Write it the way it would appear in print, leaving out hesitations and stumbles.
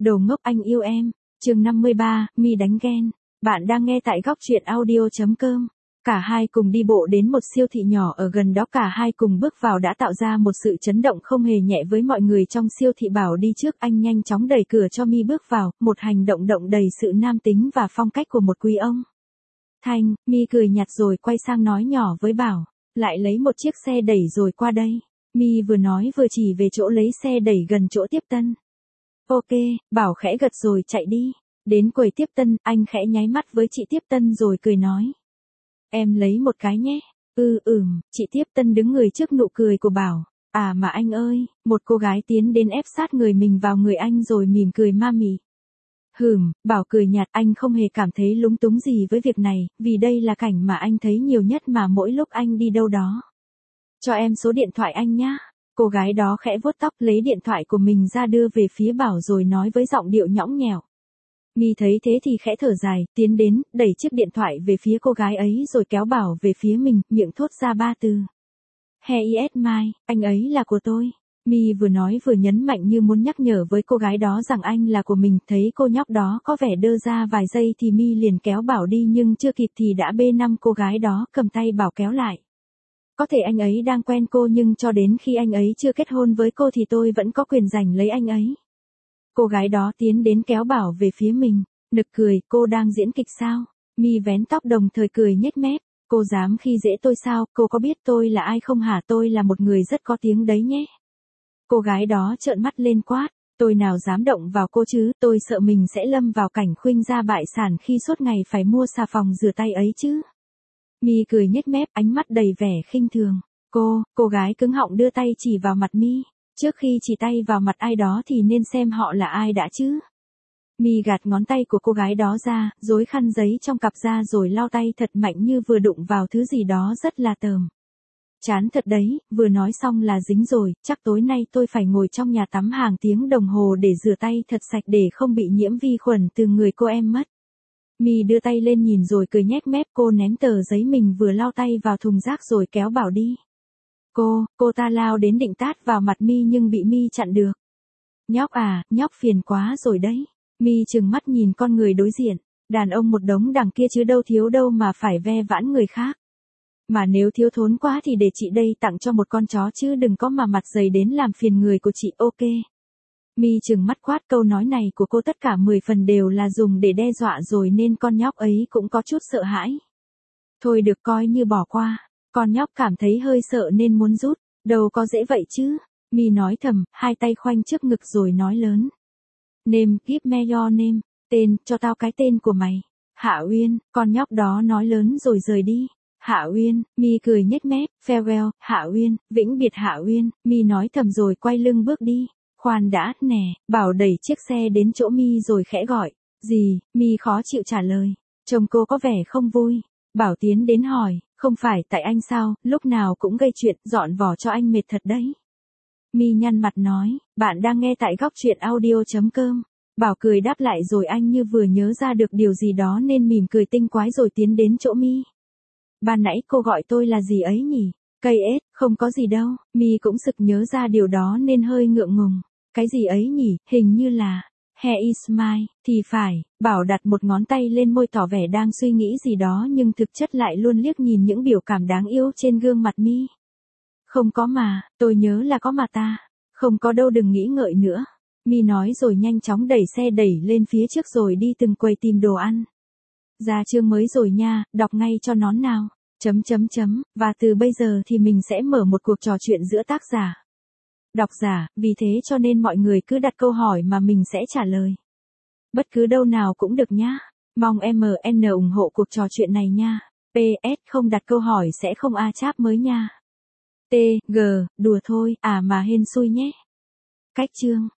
Đồ ngốc anh yêu em. Chương 53, Mi đánh ghen. Bạn đang nghe tại góc truyện audio.com. Cả hai cùng đi bộ đến một siêu thị nhỏ ở gần đó, cả hai cùng bước vào đã tạo ra một sự chấn động không hề nhẹ với mọi người trong siêu thị. Bảo đi trước, anh nhanh chóng đẩy cửa cho Mi bước vào, một hành động đầy sự nam tính và phong cách của một quý ông. Thanh, Mi cười nhạt rồi quay sang nói nhỏ với Bảo, lại lấy một chiếc xe đẩy rồi qua đây. Mi vừa nói vừa chỉ về chỗ lấy xe đẩy gần chỗ tiếp tân. Ok, Bảo khẽ gật rồi chạy đi. Đến quầy tiếp tân, anh khẽ nháy mắt với chị tiếp tân rồi cười nói. Em lấy một cái nhé. Chị tiếp tân đứng người trước nụ cười của Bảo. À mà anh ơi, một cô gái tiến đến ép sát người mình vào người anh rồi mỉm cười ma mị. Bảo cười nhạt, anh không hề cảm thấy lúng túng gì với việc này, vì đây là cảnh mà anh thấy nhiều nhất mà mỗi lúc anh đi đâu đó. Cho em số điện thoại anh nhá. Cô gái đó khẽ vuốt tóc lấy điện thoại của mình ra đưa về phía Bảo rồi nói với giọng điệu nhõng nhẽo. Mi thấy thế thì khẽ thở dài, tiến đến, đẩy chiếc điện thoại về phía cô gái ấy rồi kéo Bảo về phía mình, miệng thốt ra 3 từ. He is mine, anh ấy là của tôi. Mi vừa nói vừa nhấn mạnh như muốn nhắc nhở với cô gái đó rằng anh là của mình. Thấy cô nhóc đó có vẻ đơ ra vài giây thì Mi liền kéo Bảo đi, nhưng chưa kịp thì đã B5 cô gái đó cầm tay Bảo kéo lại. Có thể anh ấy đang quen cô, nhưng cho đến khi anh ấy chưa kết hôn với cô thì tôi vẫn có quyền giành lấy anh ấy. Cô gái đó tiến đến kéo Bảo về phía mình. Nực cười, cô đang diễn kịch sao? Mi vén tóc đồng thời cười nhếch mép. Cô dám khi dễ tôi sao? Cô có biết tôi là ai không hả? Tôi là một người rất có tiếng đấy nhé. Cô gái đó trợn mắt lên quát. Tôi nào dám động vào cô chứ? Tôi sợ mình sẽ lâm vào cảnh khuynh gia bại sản khi suốt ngày phải mua xà phòng rửa tay ấy chứ. Mi cười nhếch mép, ánh mắt đầy vẻ khinh thường. Cô gái cứng họng đưa tay chỉ vào mặt Mi. Trước khi chỉ tay vào mặt ai đó thì nên xem họ là ai đã chứ. Mi gạt ngón tay của cô gái đó ra, rối khăn giấy trong cặp ra rồi lau tay thật mạnh như vừa đụng vào thứ gì đó rất là tởm. Chán thật đấy, vừa nói xong là dính rồi, chắc tối nay tôi phải ngồi trong nhà tắm hàng tiếng đồng hồ để rửa tay thật sạch để không bị nhiễm vi khuẩn từ người cô em mất. Mi đưa tay lên nhìn rồi cười nhếch mép, cô ném tờ giấy mình vừa lau tay vào thùng rác rồi kéo Bảo đi. Cô ta lao đến định tát vào mặt Mi nhưng bị Mi chặn được. Nhóc phiền quá rồi đấy. Mi trừng mắt nhìn con người đối diện. Đàn ông một đống đằng kia chứ đâu thiếu đâu mà phải ve vãn người khác. Mà nếu thiếu thốn quá thì để chị đây tặng cho một con chó chứ đừng có mà mặt dày đến làm phiền người của chị, ok. Mi trừng mắt quát, câu nói này của cô tất cả 10 phần đều là dùng để đe dọa rồi nên con nhóc ấy cũng có chút sợ hãi. Thôi được, coi như bỏ qua. Con nhóc cảm thấy hơi sợ nên muốn rút. Đâu có dễ vậy chứ. Mi nói thầm, hai tay khoanh trước ngực rồi nói lớn. Name, give me your name. Tên, cho tao cái tên của mày. Hạ Uyên. Con nhóc đó nói lớn rồi rời đi. Hạ Uyên. Mi cười nhếch mép. Farewell, Hạ Uyên. Vĩnh biệt Hạ Uyên. Mi nói thầm rồi quay lưng bước đi. Khoan đã, nè. Bảo đẩy chiếc xe đến chỗ Mi rồi khẽ gọi. Gì? Mi khó chịu trả lời. Trông cô có vẻ không vui. Bảo tiến đến hỏi. Không phải tại anh sao, lúc nào cũng gây chuyện, dọn vỏ cho anh mệt thật đấy. Mi nhăn mặt nói, bạn đang nghe tại góc truyện audio.com. Bảo cười đáp lại rồi anh như vừa nhớ ra được điều gì đó nên mỉm cười tinh quái rồi tiến đến chỗ Mi. Ban nãy cô gọi tôi là gì ấy nhỉ? Cây ếch, không có gì đâu. Mi cũng sực nhớ ra điều đó nên hơi ngượng ngùng. Cái gì ấy nhỉ, hình như là... He is mine, thì phải. Bảo đặt một ngón tay lên môi tỏ vẻ đang suy nghĩ gì đó nhưng thực chất lại luôn liếc nhìn những biểu cảm đáng yêu trên gương mặt Mi. Không có mà, tôi nhớ là có mà ta. Không có đâu, đừng nghĩ ngợi nữa. Mi nói rồi nhanh chóng đẩy xe đẩy lên phía trước rồi đi từng quầy tìm đồ ăn. Ra chương mới rồi nha, đọc ngay cho nón nào. Và từ bây giờ thì mình sẽ mở một cuộc trò chuyện giữa tác giả, độc giả, vì thế cho nên mọi người cứ đặt câu hỏi mà mình sẽ trả lời. Bất cứ đâu nào cũng được nhá. Mong MN ủng hộ cuộc trò chuyện này nha. PS, không đặt câu hỏi sẽ không cháp mới nha. TG, đùa thôi, mà hên xui nhé. Cách chương.